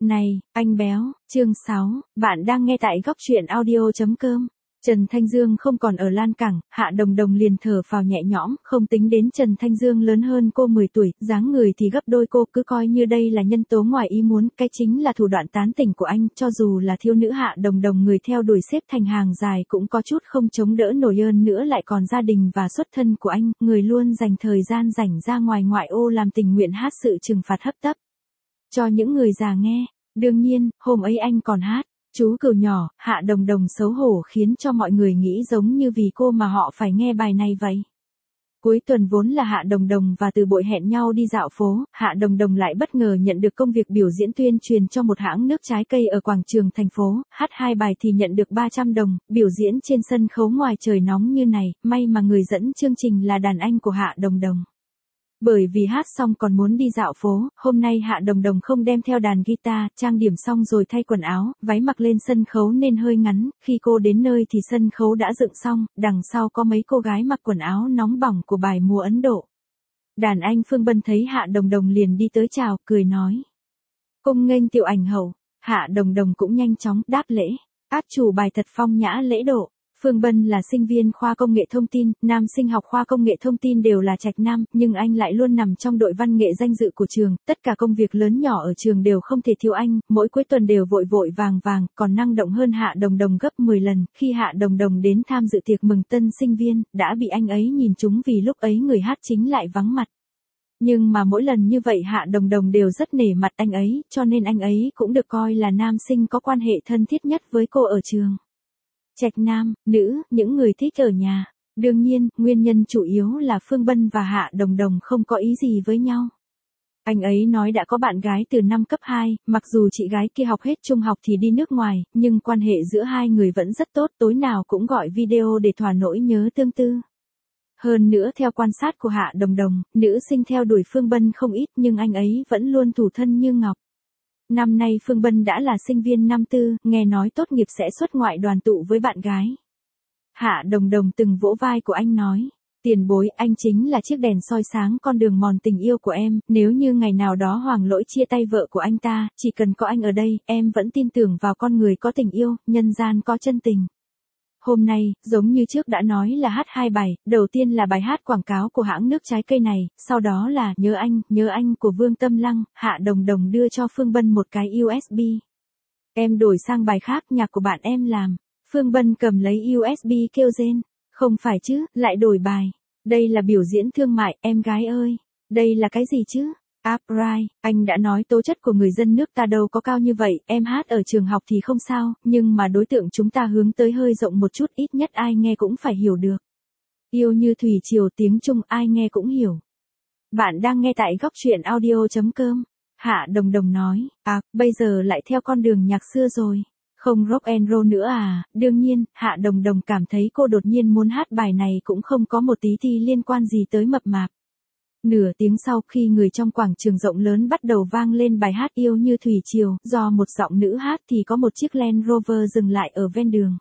Này, anh béo, chương 6, bạn đang nghe tại góc truyện audio.com. Trần Thanh Dương không còn ở Lan Cảng, Hạ Đồng Đồng liền thở phào nhẹ nhõm, không tính đến Trần Thanh Dương lớn hơn cô 10 tuổi, dáng người thì gấp đôi cô, cứ coi như đây là nhân tố ngoài ý muốn, cái chính là thủ đoạn tán tỉnh của anh, cho dù là thiếu nữ Hạ Đồng Đồng người theo đuổi xếp thành hàng dài cũng có chút không chống đỡ nổi, hơn nữa lại còn gia đình và xuất thân của anh, người luôn dành thời gian rảnh ra ngoài ngoại ô làm tình nguyện hát sự trừng phạt hấp tấp cho những người già nghe. Đương nhiên, hôm ấy anh còn hát Chú Cừu Nhỏ, Hạ Đồng Đồng xấu hổ khiến cho mọi người nghĩ giống như vì cô mà họ phải nghe bài này vậy. Cuối tuần vốn là Hạ Đồng Đồng và Từ Bội hẹn nhau đi dạo phố, Hạ Đồng Đồng lại bất ngờ nhận được công việc biểu diễn tuyên truyền cho một hãng nước trái cây ở quảng trường thành phố, hát 2 bài thì nhận được 300 đồng, biểu diễn trên sân khấu ngoài trời nóng như này, may mà người dẫn chương trình là đàn anh của Hạ Đồng Đồng. Bởi vì hát xong còn muốn đi dạo phố, hôm nay Hạ Đồng Đồng không đem theo đàn guitar, trang điểm xong rồi thay quần áo, váy mặc lên sân khấu nên hơi ngắn, khi cô đến nơi thì sân khấu đã dựng xong, đằng sau có mấy cô gái mặc quần áo nóng bỏng của bài múa Ấn Độ. Đàn anh Phương Bân thấy Hạ Đồng Đồng liền đi tới chào, cười nói: "Cung nghênh tiểu ảnh hậu." Hạ Đồng Đồng cũng nhanh chóng đáp lễ, áp chủ bài thật phong nhã lễ độ. Phương Bân là sinh viên khoa công nghệ thông tin, nam sinh học khoa công nghệ thông tin đều là trạch nam, nhưng anh lại luôn nằm trong đội văn nghệ danh dự của trường, tất cả công việc lớn nhỏ ở trường đều không thể thiếu anh, mỗi cuối tuần đều vội vội vàng vàng, còn năng động hơn Hạ Đồng Đồng gấp 10 lần, khi Hạ Đồng Đồng đến tham dự tiệc mừng tân sinh viên, đã bị anh ấy nhìn trúng vì lúc ấy người hát chính lại vắng mặt. Nhưng mà mỗi lần như vậy Hạ Đồng Đồng đều rất nể mặt anh ấy, cho nên anh ấy cũng được coi là nam sinh có quan hệ thân thiết nhất với cô ở trường. Trạch nam, nữ, những người thích ở nhà. Đương nhiên, nguyên nhân chủ yếu là Phương Bân và Hạ Đồng Đồng không có ý gì với nhau. Anh ấy nói đã có bạn gái từ năm cấp 2, mặc dù chị gái kia học hết trung học thì đi nước ngoài, nhưng quan hệ giữa hai người vẫn rất tốt, tối nào cũng gọi video để thỏa nỗi nhớ tương tư. Hơn nữa theo quan sát của Hạ Đồng Đồng, nữ sinh theo đuổi Phương Bân không ít nhưng anh ấy vẫn luôn thủ thân như ngọc. Năm nay Phương Bân đã là sinh viên năm tư, nghe nói tốt nghiệp sẽ xuất ngoại đoàn tụ với bạn gái. Hạ Đồng Đồng từng vỗ vai của anh nói: "Tiền bối, anh chính là chiếc đèn soi sáng con đường mòn tình yêu của em, nếu như ngày nào đó Hoàng Lỗi chia tay vợ của anh ta, chỉ cần có anh ở đây, em vẫn tin tưởng vào con người có tình yêu, nhân gian có chân tình." Hôm nay, giống như trước đã nói là hát 2 bài, đầu tiên là bài hát quảng cáo của hãng nước trái cây này, sau đó là Nhớ anh của Vương Tâm Lăng, Hạ Đồng Đồng đưa cho Phương Bân một cái USB. "Em đổi sang bài khác, nhạc của bạn em làm." Phương Bân cầm lấy USB kêu rên: "Không phải chứ, lại đổi bài. Đây là biểu diễn thương mại, em gái ơi. Đây là cái gì chứ? Upright, anh đã nói tố chất của người dân nước ta đâu có cao như vậy, em hát ở trường học thì không sao, nhưng mà đối tượng chúng ta hướng tới hơi rộng một chút, ít nhất ai nghe cũng phải hiểu được. Yêu như thủy triều, tiếng Trung ai nghe cũng hiểu." Bạn đang nghe tại góc truyện audio.com. Hạ Đồng Đồng nói: "Bây giờ lại theo con đường nhạc xưa rồi. Không rock and roll nữa à?" Đương nhiên, Hạ Đồng Đồng cảm thấy cô đột nhiên muốn hát bài này cũng không có một tí thì liên quan gì tới mập mạp. Nửa tiếng sau khi người trong quảng trường rộng lớn bắt đầu vang lên bài hát Yêu như thủy triều, do một giọng nữ hát thì có một chiếc Land Rover dừng lại ở ven đường.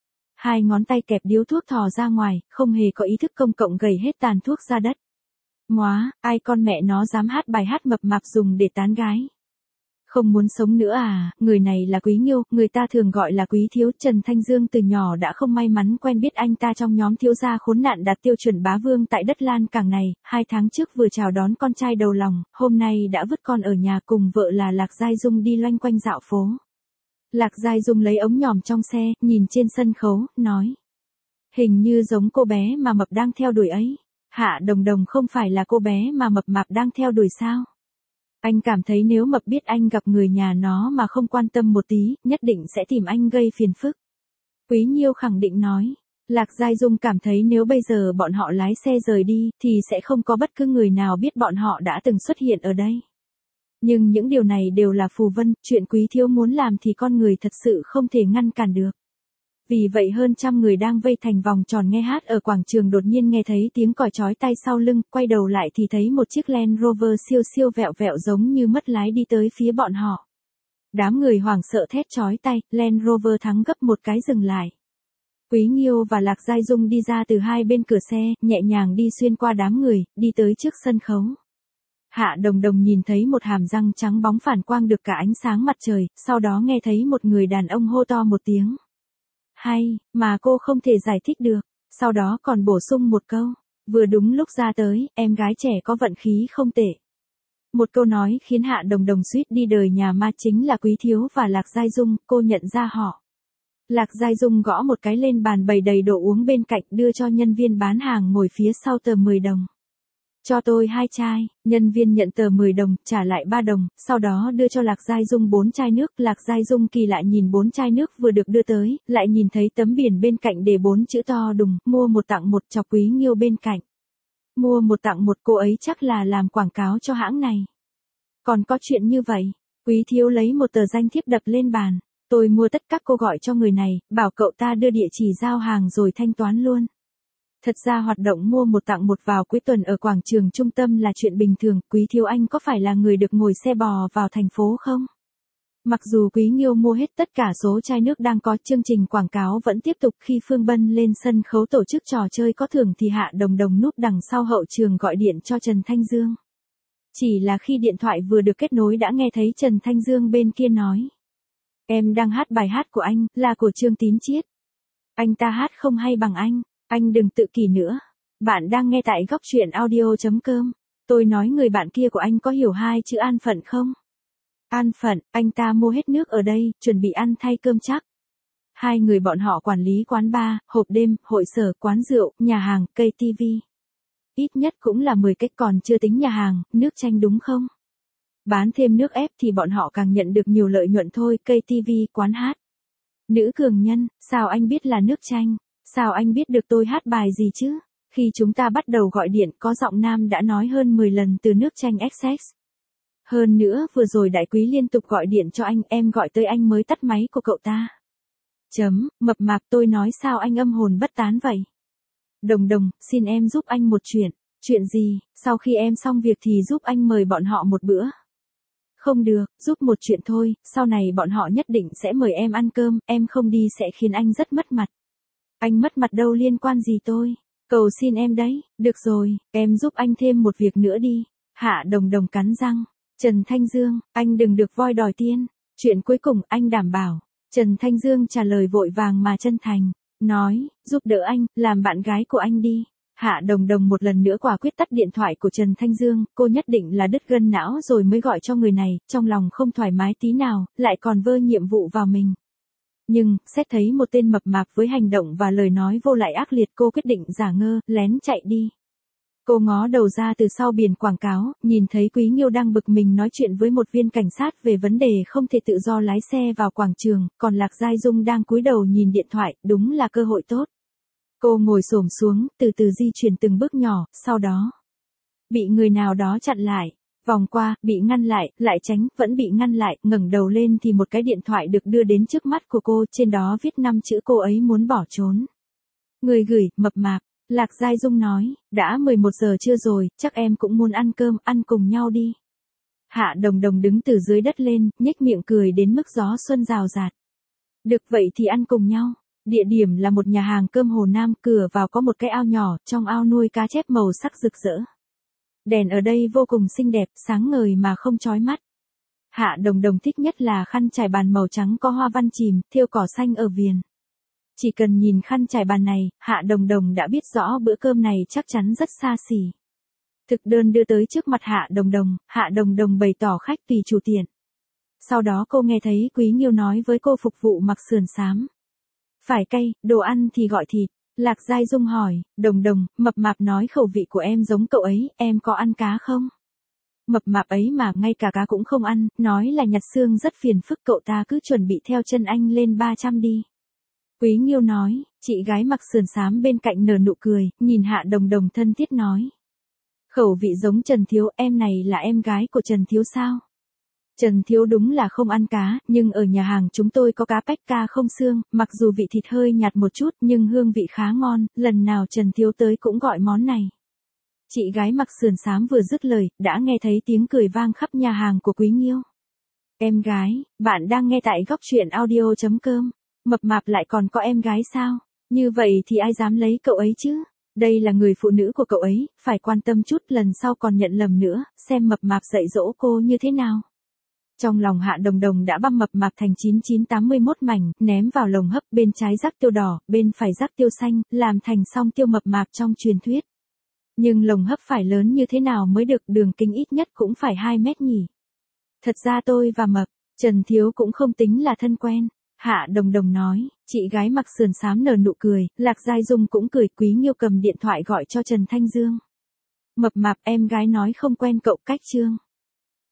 2 ngón tay kẹp điếu thuốc thò ra ngoài, không hề có ý thức công cộng gầy hết tàn thuốc ra đất. "Móa, ai con mẹ nó dám hát bài hát mập mạp dùng để tán gái? Không muốn sống nữa à?" Người này là Quý Nghiêu, người ta thường gọi là Quý Thiếu. Trần Thanh Dương từ nhỏ đã không may mắn quen biết anh ta trong nhóm thiếu gia khốn nạn đạt tiêu chuẩn bá vương tại đất Lan Cảng này, 2 tháng trước vừa chào đón con trai đầu lòng, hôm nay đã vứt con ở nhà cùng vợ là Lạc Giai Dung đi loanh quanh dạo phố. Lạc Giai Dung lấy ống nhòm trong xe, nhìn trên sân khấu, nói: "Hình như giống cô bé mà mập đang theo đuổi ấy." Hạ Đồng Đồng không phải là cô bé mà mập mạp đang theo đuổi sao? Anh cảm thấy nếu mập biết anh gặp người nhà nó mà không quan tâm một tí, nhất định sẽ tìm anh gây phiền phức. Quý Nhiêu khẳng định nói. Lạc Giai Dung cảm thấy nếu bây giờ bọn họ lái xe rời đi, thì sẽ không có bất cứ người nào biết bọn họ đã từng xuất hiện ở đây. Nhưng những điều này đều là phù vân, chuyện Quý Thiếu muốn làm thì con người thật sự không thể ngăn cản được. Vì vậy hơn trăm người đang vây thành vòng tròn nghe hát ở quảng trường đột nhiên nghe thấy tiếng còi chói tai sau lưng, quay đầu lại thì thấy một chiếc Land Rover siêu siêu vẹo vẹo giống như mất lái đi tới phía bọn họ. Đám người hoảng sợ thét chói tai, Land Rover thắng gấp một cái dừng lại. Quý Nghiêu và Lạc Giai Dung đi ra từ hai bên cửa xe, nhẹ nhàng đi xuyên qua đám người, đi tới trước sân khấu. Hạ Đồng Đồng nhìn thấy một hàm răng trắng bóng phản quang được cả ánh sáng mặt trời, sau đó nghe thấy một người đàn ông hô to một tiếng. Hay, mà cô không thể giải thích được, sau đó còn bổ sung một câu. Vừa đúng lúc ra tới, em gái trẻ có vận khí không tệ. Một câu nói khiến Hạ Đồng Đồng suýt đi đời nhà ma chính là Quý Thiếu và Lạc Giai Dung, cô nhận ra họ. Lạc Giai Dung gõ một cái lên bàn bày đầy đồ uống bên cạnh đưa cho nhân viên bán hàng ngồi phía sau tờ 10 đồng. Cho tôi 2 chai, nhân viên nhận tờ 10 đồng, trả lại 3 đồng, sau đó đưa cho Lạc Giai Dung 4 chai nước. Lạc Giai Dung kỳ lạ nhìn 4 chai nước vừa được đưa tới, lại nhìn thấy tấm biển bên cạnh để 4 chữ to đùng, mua một tặng một, chọc Quý Nghiêu bên cạnh. Mua một tặng một, cô ấy chắc là làm quảng cáo cho hãng này. Còn có chuyện như vậy, Quý Thiếu lấy một tờ danh thiếp đập lên bàn. Tôi mua tất các cô gọi cho người này, bảo cậu ta đưa địa chỉ giao hàng rồi thanh toán luôn. Thật ra hoạt động mua một tặng một vào cuối tuần ở quảng trường trung tâm là chuyện bình thường, Quý Thiếu anh có phải là người được ngồi xe bò vào thành phố không? Mặc dù Quý Nghiêu mua hết tất cả số chai nước đang có, chương trình quảng cáo vẫn tiếp tục. Khi Phương Bân lên sân khấu tổ chức trò chơi có thưởng thì Hạ Đồng Đồng núp đằng sau hậu trường gọi điện cho Trần Thanh Dương. Chỉ là khi điện thoại vừa được kết nối đã nghe thấy Trần Thanh Dương bên kia nói. Em đang hát bài hát của anh, là của Trương Tín Chiết. Anh ta hát không hay bằng anh đừng tự kỷ nữa. Bạn đang nghe tại góc truyện audio.com. Tôi nói người bạn kia của anh có hiểu 2 chữ an phận không? An phận, anh ta mua hết nước ở đây, chuẩn bị ăn thay cơm chắc. 2 người bọn họ quản lý quán bar, hộp đêm, hội sở, quán rượu, nhà hàng, cây TV. Ít nhất cũng là 10 cách, còn chưa tính nhà hàng, nước chanh đúng không? Bán thêm nước ép thì bọn họ càng nhận được nhiều lợi nhuận thôi, cây TV, quán hát. Nữ cường nhân, sao anh biết là nước chanh? Sao anh biết được tôi hát bài gì chứ? Khi chúng ta bắt đầu gọi điện có giọng nam đã nói hơn 10 lần từ nước chanh XX. Hơn nữa vừa rồi đại quý liên tục gọi điện cho anh, em gọi tới anh mới tắt máy của cậu ta. Mập mạp, tôi nói sao anh âm hồn bất tán vậy? Đồng Đồng, xin em giúp anh một chuyện. Chuyện gì? Sau khi em xong việc thì giúp anh mời bọn họ một bữa. Không được, giúp một chuyện thôi, sau này bọn họ nhất định sẽ mời em ăn cơm, em không đi sẽ khiến anh rất mất mặt. Anh mất mặt đâu liên quan gì tôi, cầu xin em đấy, được rồi, em giúp anh thêm một việc nữa đi. Hạ Đồng Đồng cắn răng, Trần Thanh Dương, anh đừng được voi đòi tiên, chuyện cuối cùng anh đảm bảo. Trần Thanh Dương trả lời vội vàng mà chân thành, nói, giúp đỡ anh, làm bạn gái của anh đi. Hạ Đồng Đồng một lần nữa quả quyết tắt điện thoại của Trần Thanh Dương, cô nhất định là đứt gân não rồi mới gọi cho người này, trong lòng không thoải mái tí nào, lại còn vơ nhiệm vụ vào mình. Nhưng, xét thấy một tên mập mạp với hành động và lời nói vô lại ác liệt, cô quyết định giả ngơ, lén chạy đi. Cô ngó đầu ra từ sau biển quảng cáo, nhìn thấy Quý Nghiêu đang bực mình nói chuyện với một viên cảnh sát về vấn đề không thể tự do lái xe vào quảng trường, còn Lạc Giai Dung đang cúi đầu nhìn điện thoại, đúng là cơ hội tốt. Cô ngồi xổm xuống, từ từ di chuyển từng bước nhỏ, sau đó bị người nào đó chặn lại, vòng qua, bị ngăn lại, lại tránh, vẫn bị ngăn lại, ngẩng đầu lên thì một cái điện thoại được đưa đến trước mắt của cô, trên đó viết 5 chữ cô ấy muốn bỏ trốn. Người gửi, mập mạp. Lạc Giai Dung nói, đã 11 giờ trưa rồi, chắc em cũng muốn ăn cơm, ăn cùng nhau đi. Hạ Đồng Đồng đứng từ dưới đất lên, nhếch miệng cười đến mức gió xuân rào rạt. Được vậy thì ăn cùng nhau. Địa điểm là một nhà hàng cơm Hồ Nam, cửa vào có một cái ao nhỏ, trong ao nuôi cá chép màu sắc rực rỡ. Đèn ở đây vô cùng xinh đẹp, sáng ngời mà không chói mắt. Hạ Đồng Đồng thích nhất là khăn trải bàn màu trắng có hoa văn chìm, thêu cỏ xanh ở viền. Chỉ cần nhìn khăn trải bàn này, Hạ Đồng Đồng đã biết rõ bữa cơm này chắc chắn rất xa xỉ. Thực đơn đưa tới trước mặt Hạ Đồng Đồng bày tỏ khách tùy chủ tiện. Sau đó cô nghe thấy Quý Nghiêu nói với cô phục vụ mặc sườn xám. Phải cay, đồ ăn thì gọi thịt. Lạc Giai Dung hỏi, Đồng Đồng, mập mạp nói khẩu vị của em giống cậu ấy, em có ăn cá không? Mập mạp ấy mà ngay cả cá cũng không ăn, nói là nhặt xương rất phiền phức, cậu ta cứ chuẩn bị theo chân anh lên 300 đi. Quý Nghiêu nói, chị gái mặc sườn xám bên cạnh nở nụ cười, nhìn Hạ Đồng Đồng thân thiết nói. Khẩu vị giống Trần Thiếu, em này là em gái của Trần Thiếu sao? Trần Thiếu đúng là không ăn cá, nhưng ở nhà hàng chúng tôi có cá pách ca không xương, mặc dù vị thịt hơi nhạt một chút nhưng hương vị khá ngon, lần nào Trần Thiếu tới cũng gọi món này. Chị gái mặc sườn xám vừa dứt lời, đã nghe thấy tiếng cười vang khắp nhà hàng của Quý Nghiêu. Em gái, bạn đang nghe tại góc truyện audio.com. Mập mạp lại còn có em gái sao? Như vậy thì ai dám lấy cậu ấy chứ? Đây là người phụ nữ của cậu ấy, phải quan tâm chút, lần sau còn nhận lầm nữa, xem mập mạp dạy dỗ cô như thế nào. Trong lòng Hạ Đồng Đồng đã băm mập mạp thành 9981 mảnh, ném vào lồng hấp, bên trái rắc tiêu đỏ, bên phải rắc tiêu xanh, làm thành song tiêu mập mạp trong truyền thuyết. Nhưng lồng hấp phải lớn như thế nào mới được, đường kính ít nhất cũng phải 2 mét nhỉ. Thật ra tôi và mập, Trần Thiếu cũng không tính là thân quen. Hạ Đồng Đồng nói, chị gái mặc sườn xám nở nụ cười, Lạc Giai Dung cũng cười. Quý Nghiêu cầm điện thoại gọi cho Trần Thanh Dương. Mập mạp, em gái nói không quen cậu Cách Trương.